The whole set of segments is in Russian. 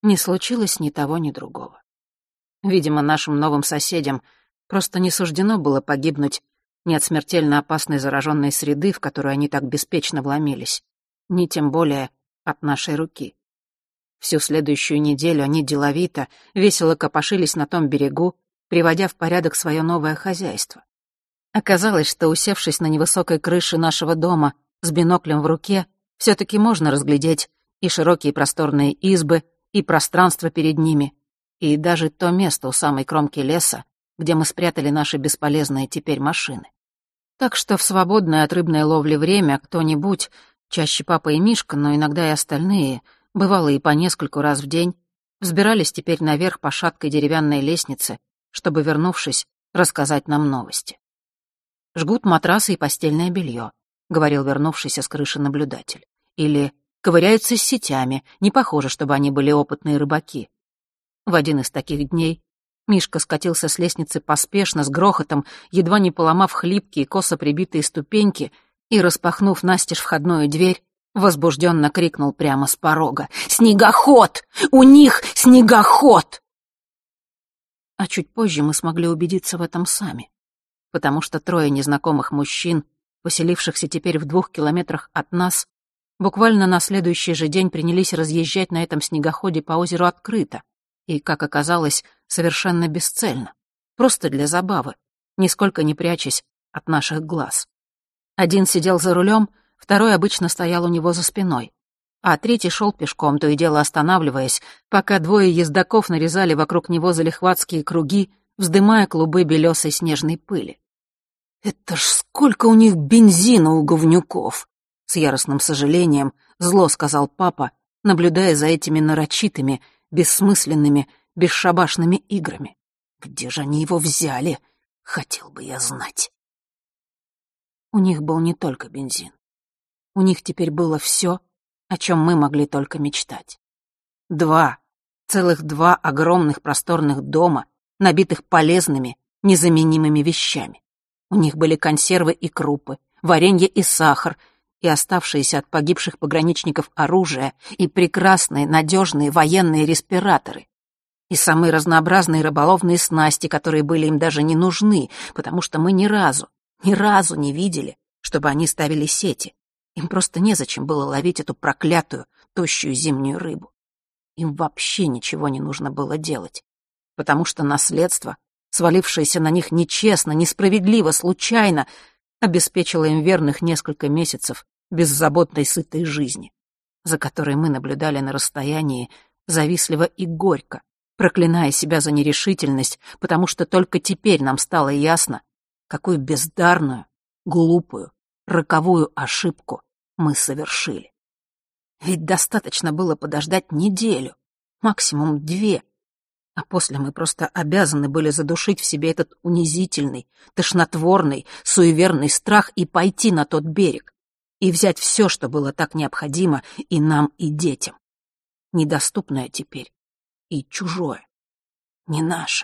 не случилось ни того, ни другого. Видимо, нашим новым соседям просто не суждено было погибнуть ни от смертельно опасной зараженной среды, в которую они так беспечно вломились, ни тем более от нашей руки. Всю следующую неделю они деловито, весело копошились на том берегу, приводя в порядок свое новое хозяйство. Оказалось, что, усевшись на невысокой крыше нашего дома с биноклем в руке, все-таки можно разглядеть и широкие просторные избы, и пространство перед ними, и даже то место у самой кромки леса, где мы спрятали наши бесполезные теперь машины. Так что в свободное от рыбной ловли время кто-нибудь, чаще папа и Мишка, но иногда и остальные, бывало и по нескольку раз в день, взбирались теперь наверх по шаткой деревянной лестнице, чтобы, вернувшись, рассказать нам новости. «Жгут матрасы и постельное белье», — говорил вернувшийся с крыши наблюдатель. Или «ковыряются с сетями, не похоже, чтобы они были опытные рыбаки». В один из таких дней Мишка скатился с лестницы поспешно, с грохотом, едва не поломав хлипкие, косо прибитые ступеньки, и, распахнув настежь входную дверь, возбужденно крикнул прямо с порога: «Снегоход! У них снегоход!» А чуть позже мы смогли убедиться в этом сами, потому что трое незнакомых мужчин, поселившихся теперь в 2 километрах от нас, буквально на следующий же день принялись разъезжать на этом снегоходе по озеру открыто и, как оказалось, совершенно бесцельно, просто для забавы, нисколько не прячась от наших глаз. Один сидел за рулем, второй обычно стоял у него за спиной, а третий шел пешком, то и дело останавливаясь, пока двое ездаков нарезали вокруг него залихватские круги, вздымая клубы белесой снежной пыли. «Это ж сколько у них бензина у говнюков!» С яростным сожалением зло сказал папа, наблюдая за этими нарочитыми, бессмысленными, бесшабашными играми. «Где же они его взяли? Хотел бы я знать». У них был не только бензин. У них теперь было все, о чем мы могли только мечтать. Целых два огромных просторных дома, набитых полезными, незаменимыми вещами. У них были консервы и крупы, варенье и сахар, и оставшиеся от погибших пограничников оружие, и прекрасные, надежные военные респираторы, и самые разнообразные рыболовные снасти, которые были им даже не нужны, потому что мы ни разу не видели, чтобы они ставили сети. Им просто незачем было ловить эту проклятую, тощую зимнюю рыбу. Им вообще ничего не нужно было делать, потому что наследство, свалившееся на них нечестно, несправедливо, случайно, обеспечило им верных несколько месяцев беззаботной сытой жизни, за которой мы наблюдали на расстоянии завистливо и горько, проклиная себя за нерешительность, потому что только теперь нам стало ясно, какую бездарную, глупую, роковую ошибку мы совершили. Ведь достаточно было подождать неделю, максимум 2, а после мы просто обязаны были задушить в себе этот унизительный, тошнотворный, суеверный страх и пойти на тот берег, и взять все, что было так необходимо и нам, и детям. Недоступное теперь и чужое, не наше.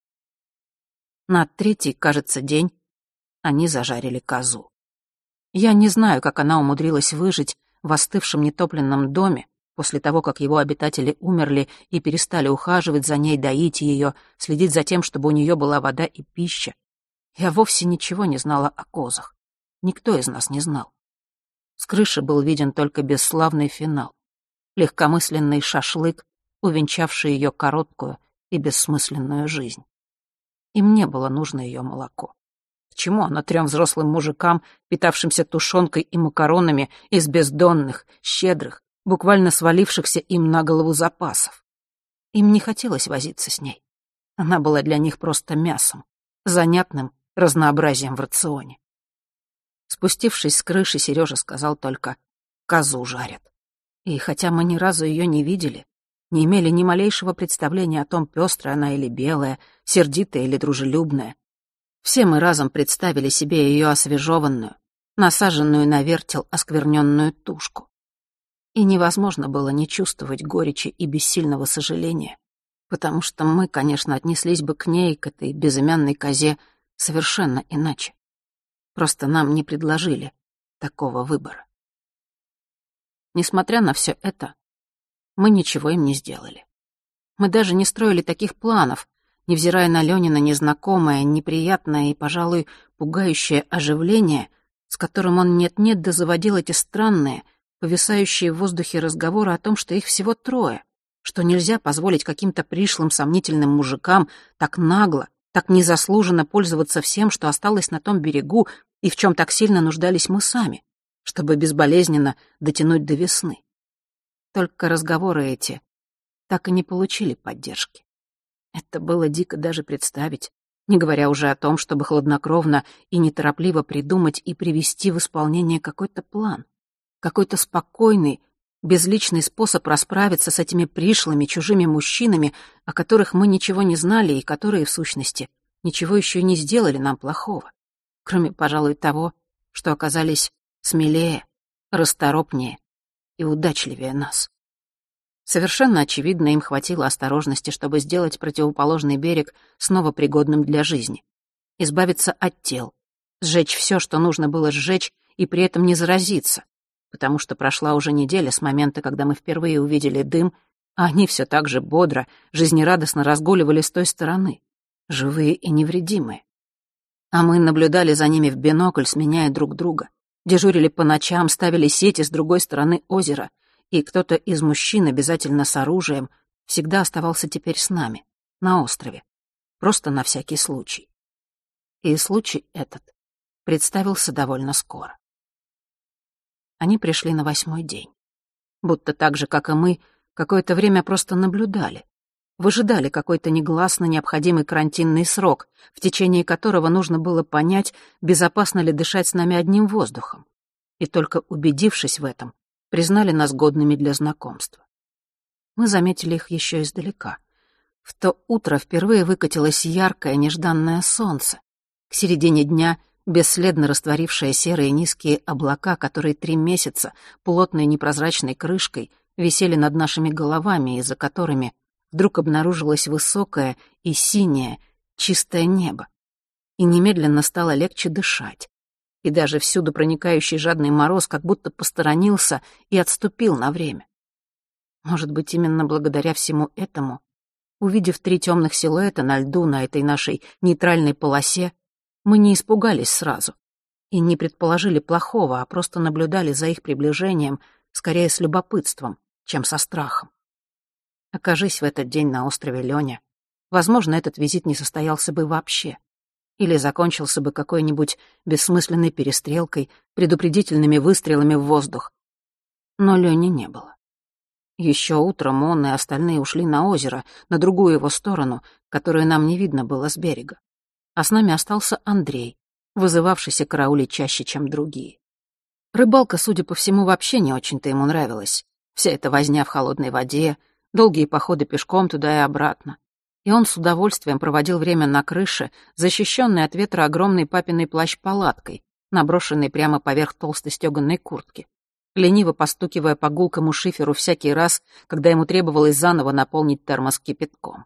На 3-й, кажется, день они зажарили козу. Я не знаю, как она умудрилась выжить в остывшем нетопленном доме после того, как его обитатели умерли и перестали ухаживать за ней, доить ее, следить за тем, чтобы у нее была вода и пища. Я вовсе ничего не знала о козах. Никто из нас не знал. С крыши был виден только бесславный финал. Легкомысленный шашлык, увенчавший ее короткую и бессмысленную жизнь. И мне было нужно ее молоко. К чему оно 3 взрослым мужикам, питавшимся тушенкой и макаронами из бездонных, щедрых, буквально свалившихся им на голову запасов? Им не хотелось возиться с ней. Она была для них просто мясом, занятным разнообразием в рационе. Спустившись с крыши, Сережа сказал только: «Козу жарят». И хотя мы ни разу ее не видели, не имели ни малейшего представления о том, пестрая она или белая, сердитая или дружелюбная, все мы разом представили себе ее освежеванную, насаженную на вертел оскверненную тушку. И невозможно было не чувствовать горечи и бессильного сожаления, потому что мы, конечно, отнеслись бы к ней, к этой безымянной козе, совершенно иначе. Просто нам не предложили такого выбора. Несмотря на все это, мы ничего им не сделали. Мы даже не строили таких планов, невзирая на Ленина незнакомое, неприятное и, пожалуй, пугающее оживление, с которым он нет-нет да заводил эти странные, повисающие в воздухе разговоры о том, что их всего трое, что нельзя позволить каким-то пришлым сомнительным мужикам так нагло, так незаслуженно пользоваться всем, что осталось на том берегу и в чем так сильно нуждались мы сами, чтобы безболезненно дотянуть до весны. Только разговоры эти так и не получили поддержки. Это было дико даже представить, не говоря уже о том, чтобы хладнокровно и неторопливо придумать и привести в исполнение какой-то план, какой-то спокойный, безличный способ расправиться с этими пришлыми чужими мужчинами, о которых мы ничего не знали и которые, в сущности, ничего еще и не сделали нам плохого, кроме, пожалуй, того, что оказались смелее, расторопнее и удачливее нас. Совершенно очевидно, им хватило осторожности, чтобы сделать противоположный берег снова пригодным для жизни, избавиться от тел, сжечь все, что нужно было сжечь, и при этом не заразиться, потому что прошла уже неделя с момента, когда мы впервые увидели дым, а они все так же бодро, жизнерадостно разгуливали с той стороны, живые и невредимые. А мы наблюдали за ними в бинокль, сменяя друг друга, дежурили по ночам, ставили сети с другой стороны озера, и кто-то из мужчин, обязательно с оружием, всегда оставался теперь с нами, на острове, просто на всякий случай. И случай этот представился довольно скоро. Они пришли на 8-й день. Будто так же, как и мы, какое-то время просто наблюдали, выжидали какой-то негласно необходимый карантинный срок, в течение которого нужно было понять, безопасно ли дышать с нами одним воздухом. И только убедившись в этом, признали нас годными для знакомства. Мы заметили их еще издалека. В то утро впервые выкатилось яркое, нежданное солнце. К середине дня бесследно растворившие серые низкие облака, которые 3 месяца плотной непрозрачной крышкой висели над нашими головами, и за которыми вдруг обнаружилось высокое и синее, чистое небо. И немедленно стало легче дышать. И даже всюду проникающий жадный мороз как будто посторонился и отступил на время. Может быть, именно благодаря всему этому, увидев 3 темных силуэта на льду на этой нашей нейтральной полосе, мы не испугались сразу и не предположили плохого, а просто наблюдали за их приближением скорее с любопытством, чем со страхом. Окажись в этот день на острове Лёня, возможно, этот визит не состоялся бы вообще. Или закончился бы какой-нибудь бессмысленной перестрелкой, предупредительными выстрелами в воздух. Но Лёни не было. Еще утром он и остальные ушли на озеро, на другую его сторону, которую нам не видно было с берега. А с нами остался Андрей, вызывавшийся караулить чаще, чем другие. Рыбалка, судя по всему, вообще не очень-то ему нравилась. Вся эта возня в холодной воде, долгие походы пешком туда и обратно. И он с удовольствием проводил время на крыше, защищенный от ветра огромной папиной плащ-палаткой, наброшенной прямо поверх толстой стёганой куртки, лениво постукивая по гулкому шиферу всякий раз, когда ему требовалось заново наполнить термос кипятком.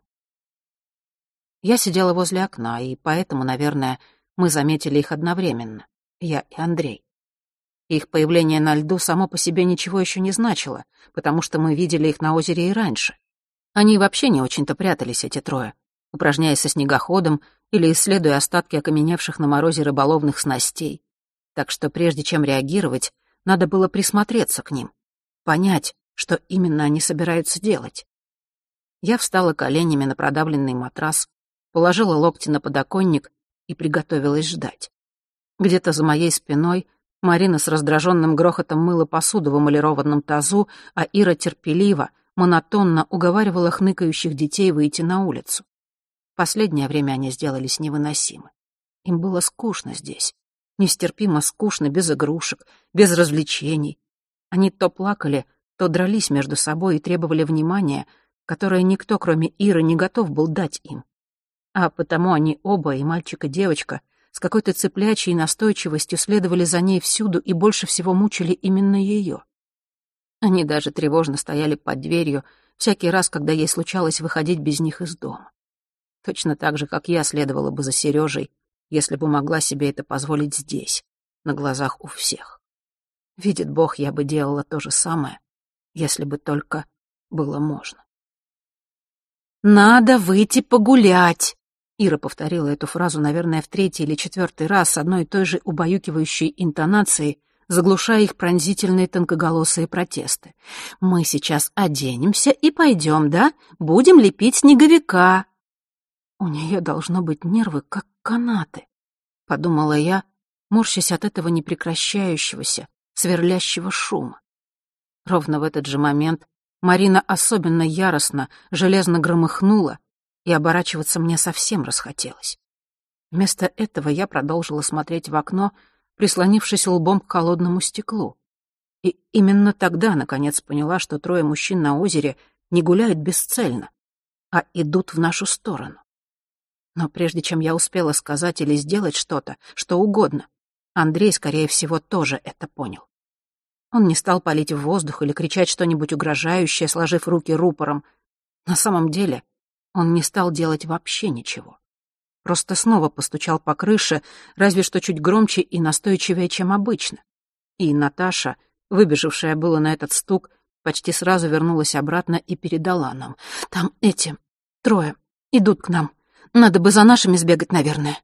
Я сидела возле окна, и поэтому, наверное, мы заметили их одновременно, я и Андрей. Их появление на льду само по себе ничего еще не значило, потому что мы видели их на озере и раньше. Они вообще не очень-то прятались, эти трое, упражняясь со снегоходом или исследуя остатки окаменевших на морозе рыболовных снастей. Так что прежде чем реагировать, надо было присмотреться к ним, понять, что именно они собираются делать. Я встала коленями на продавленный матрас, положила локти на подоконник и приготовилась ждать. Где-то за моей спиной Марина с раздраженным грохотом мыла посуду в эмалированном тазу, а Ира терпеливо, монотонно уговаривала хныкающих детей выйти на улицу. Последнее время они сделались невыносимы. Им было скучно здесь. Нестерпимо скучно, без игрушек, без развлечений. Они то плакали, то дрались между собой и требовали внимания, которое никто, кроме Иры, не готов был дать им. А потому они оба, и мальчик, и девочка, с какой-то цыплячьей настойчивостью следовали за ней всюду и больше всего мучили именно ее. Они даже тревожно стояли под дверью всякий раз, когда ей случалось выходить без них из дома. Точно так же, как я следовала бы за Сережей, если бы могла себе это позволить здесь, на глазах у всех. Видит Бог, я бы делала то же самое, если бы только было можно. «Надо выйти погулять!» Ира повторила эту фразу, наверное, в 3-й или 4-й раз с одной и той же убаюкивающей интонацией, заглушая их пронзительные тонкоголосые протесты. «Мы сейчас оденемся и пойдем, да? Будем лепить снеговика!» «У нее должно быть нервы, как канаты», — подумала я, морщась от этого непрекращающегося, сверлящего шума. Ровно в этот же момент Марина особенно яростно, железно громыхнула, и оборачиваться мне совсем расхотелось. Вместо этого я продолжила смотреть в окно, прислонившись лбом к холодному стеклу. И именно тогда, наконец, поняла, что 3 мужчин на озере не гуляют бесцельно, а идут в нашу сторону. Но прежде чем я успела сказать или сделать что-то, что угодно, Андрей, скорее всего, тоже это понял. Он не стал палить в воздух или кричать что-нибудь угрожающее, сложив руки рупором. На самом деле он не стал делать вообще ничего. Просто снова постучал по крыше, разве что чуть громче и настойчивее, чем обычно. И Наташа, выбежавшая было на этот стук, почти сразу вернулась обратно и передала нам. «Там эти 3 идут к нам. Надо бы за нашими сбегать, наверное».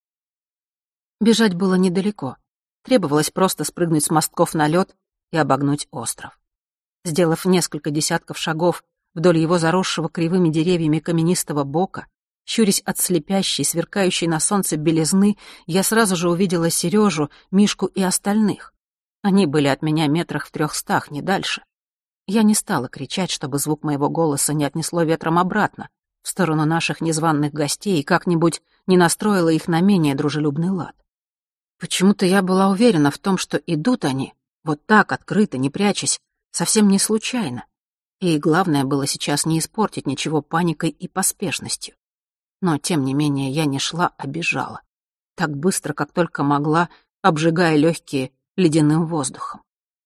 Бежать было недалеко. Требовалось просто спрыгнуть с мостков на лед и обогнуть остров. Сделав несколько десятков шагов вдоль его заросшего кривыми деревьями каменистого бока, щурясь от слепящей, сверкающей на солнце белизны, я сразу же увидела Сережу, Мишку и остальных. Они были от меня метрах в 300, не дальше. Я не стала кричать, чтобы звук моего голоса не отнесло ветром обратно, в сторону наших незваных гостей, и как-нибудь не настроила их на менее дружелюбный лад. Почему-то я была уверена в том, что идут они, вот так, открыто, не прячась, совсем не случайно. И главное было сейчас не испортить ничего паникой и поспешностью. Но, тем не менее, я не шла, а бежала. Так быстро, как только могла, обжигая легкие ледяным воздухом.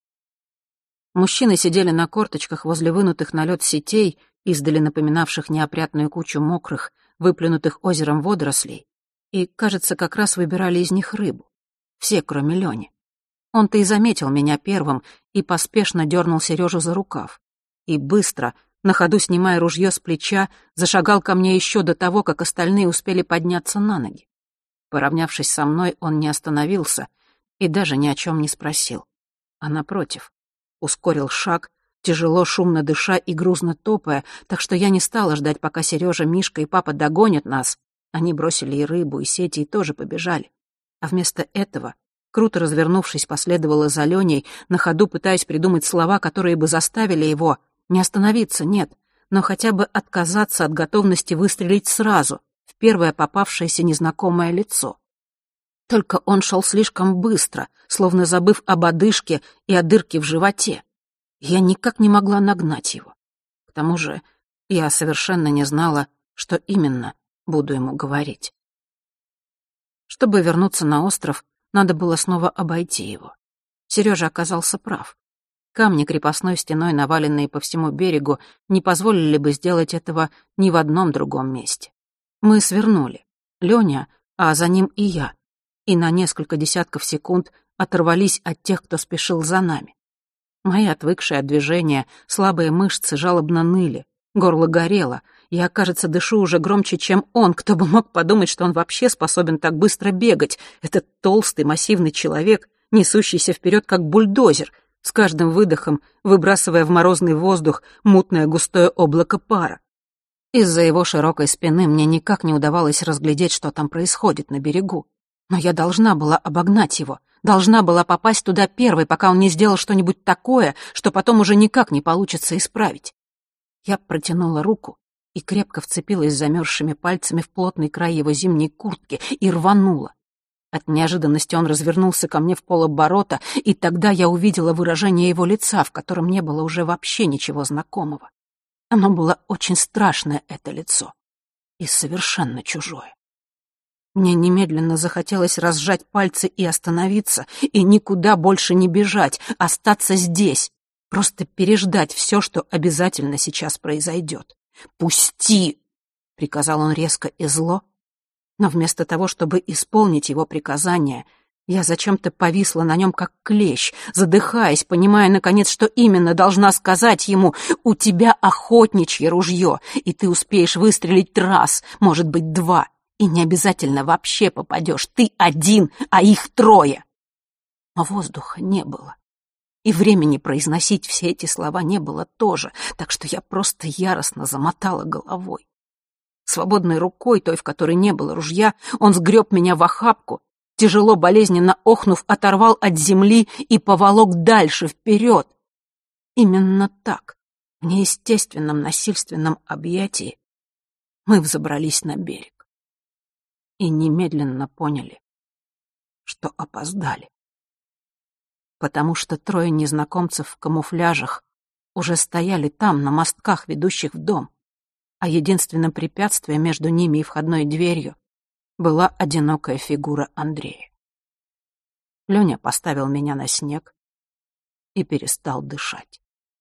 Мужчины сидели на корточках возле вынутых на лед сетей, издали напоминавших неопрятную кучу мокрых, выплюнутых озером водорослей, и, кажется, как раз выбирали из них рыбу. Все, кроме Лёни. Он-то и заметил меня первым и поспешно дернул Сережу за рукав. И быстро, на ходу снимая ружье с плеча, зашагал ко мне еще до того, как остальные успели подняться на ноги. Поравнявшись со мной, он не остановился и даже ни о чем не спросил. А напротив, ускорил шаг, тяжело, шумно дыша и грузно топая, так что я не стала ждать, пока Сережа, Мишка и папа догонят нас. Они бросили и рыбу, и сети, и тоже побежали. А вместо этого, круто развернувшись, последовала за Леней, на ходу пытаясь придумать слова, которые бы заставили его не остановиться, нет, но хотя бы отказаться от готовности выстрелить сразу, в первое попавшееся незнакомое лицо. Только он шел слишком быстро, словно забыв об одышке и о дырке в животе. Я никак не могла нагнать его. К тому же я совершенно не знала, что именно буду ему говорить. Чтобы вернуться на остров, надо было снова обойти его. Сережа оказался прав. Камни крепостной стеной, наваленные по всему берегу, не позволили бы сделать этого ни в одном другом месте. Мы свернули. Лёня, а за ним и я. И на несколько десятков секунд оторвались от тех, кто спешил за нами. Мои отвыкшие от движения слабые мышцы жалобно ныли, горло горело. Я, кажется, дышу уже громче, чем он. Кто бы мог подумать, что он вообще способен так быстро бегать. Этот толстый, массивный человек, несущийся вперед, как бульдозер, с каждым выдохом выбрасывая в морозный воздух мутное густое облако пара. Из-за его широкой спины мне никак не удавалось разглядеть, что там происходит на берегу. Но я должна была обогнать его, должна была попасть туда первой, пока он не сделал что-нибудь такое, что потом уже никак не получится исправить. Я протянула руку и крепко вцепилась замерзшими пальцами в плотный край его зимней куртки и рванула. От неожиданности он развернулся ко мне в полоборота, и тогда я увидела выражение его лица, в котором не было уже вообще ничего знакомого. Оно было очень страшное, это лицо, и совершенно чужое. Мне немедленно захотелось разжать пальцы и остановиться, и никуда больше не бежать, остаться здесь, просто переждать все, что обязательно сейчас произойдет. «Пусти!» — приказал он резко и зло, но вместо того, чтобы исполнить его приказание, Я зачем-то повисла на нем, как клещ, задыхаясь, понимая, наконец, что именно должна сказать ему: «У тебя охотничье ружье, и ты успеешь выстрелить раз, может быть, два, и не обязательно вообще попадешь. Ты один, а их трое». Но воздуха не было, и времени произносить все эти слова не было тоже, так что я просто яростно замотала головой. Свободной рукой, той, в которой не было ружья, он сгреб меня в охапку, тяжело, болезненно охнув, оторвал от земли и поволок дальше, вперед. Именно так, в неестественном насильственном объятии, мы взобрались на берег и немедленно поняли, что опоздали. Потому что трое незнакомцев в камуфляжах уже стояли там, на мостках, ведущих в дом, а единственным препятствием между ними и входной дверью была одинокая фигура Андрея. Лёня поставил меня на снег и перестал дышать.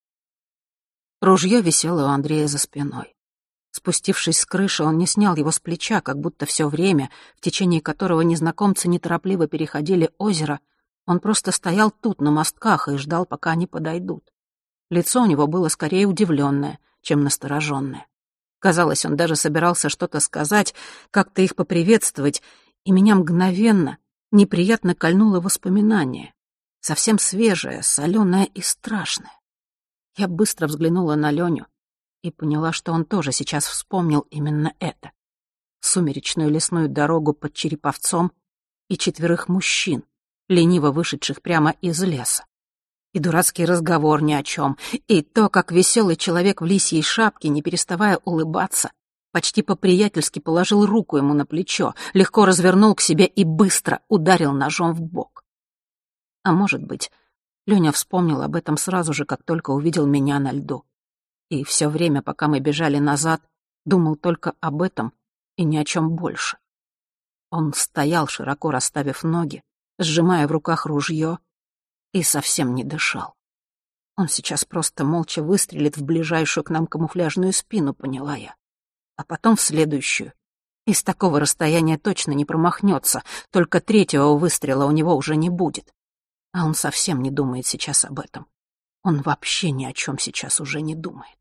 Ружье висело у Андрея за спиной. Спустившись с крыши, он не снял его с плеча, как будто все время, в течение которого незнакомцы неторопливо переходили озеро, он просто стоял тут, на мостках, и ждал, пока они подойдут. Лицо у него было скорее удивленное, чем настороженное. Казалось, он даже собирался что-то сказать, как-то их поприветствовать, и меня мгновенно, неприятно кольнуло воспоминание. Совсем свежее, соленое и страшное. Я быстро взглянула на Леню и поняла, что он тоже сейчас вспомнил именно это. Сумеречную лесную дорогу под Череповцом и 4 мужчин, лениво вышедших прямо из леса. И дурацкий разговор ни о чем, и то, как веселый человек в лисьей шапке, не переставая улыбаться, почти по-приятельски положил руку ему на плечо, легко развернул к себе и быстро ударил ножом в бок. А может быть, Леня вспомнил об этом сразу же, как только увидел меня на льду. И все время, пока мы бежали назад, думал только об этом и ни о чем больше. Он стоял, широко расставив ноги, сжимая в руках ружье, и совсем не дышал. Он сейчас просто молча выстрелит в ближайшую к нам камуфляжную спину, поняла я. А потом в следующую. И с такого расстояния точно не промахнется, только 3-го выстрела у него уже не будет. А он совсем не думает сейчас об этом. Он вообще ни о чем сейчас уже не думает.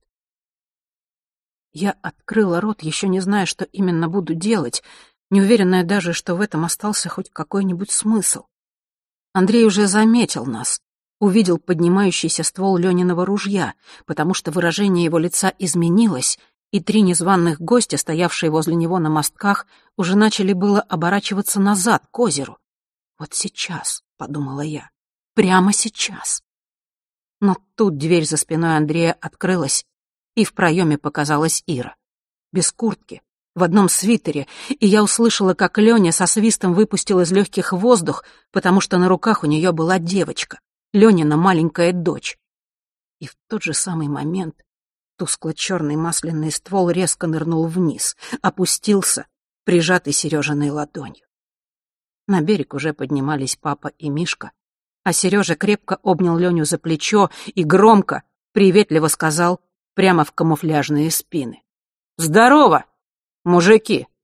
Я открыла рот, еще не зная, что именно буду делать, неуверенная даже, что в этом остался хоть какой-нибудь смысл. Андрей уже заметил нас, увидел поднимающийся ствол Лёниного ружья, потому что выражение его лица изменилось, и 3 незваных гостя, стоявшие возле него на мостках, уже начали было оборачиваться назад, к озеру. «Вот сейчас», — подумала я, — «прямо сейчас». Но тут дверь за спиной Андрея открылась, и в проеме показалась Ира. Без куртки, в одном свитере, и я услышала, как Лёня со свистом выпустил из легких воздух, потому что на руках у нее была девочка, Лёнина маленькая дочь. И в тот же самый момент тускло-черный масляный ствол резко нырнул вниз, опустился, прижатый Сережиной ладонью. На берег уже поднимались папа и Мишка, а Сережа крепко обнял Леню за плечо и громко, приветливо сказал прямо в камуфляжные спины: «Здорово, мужики!»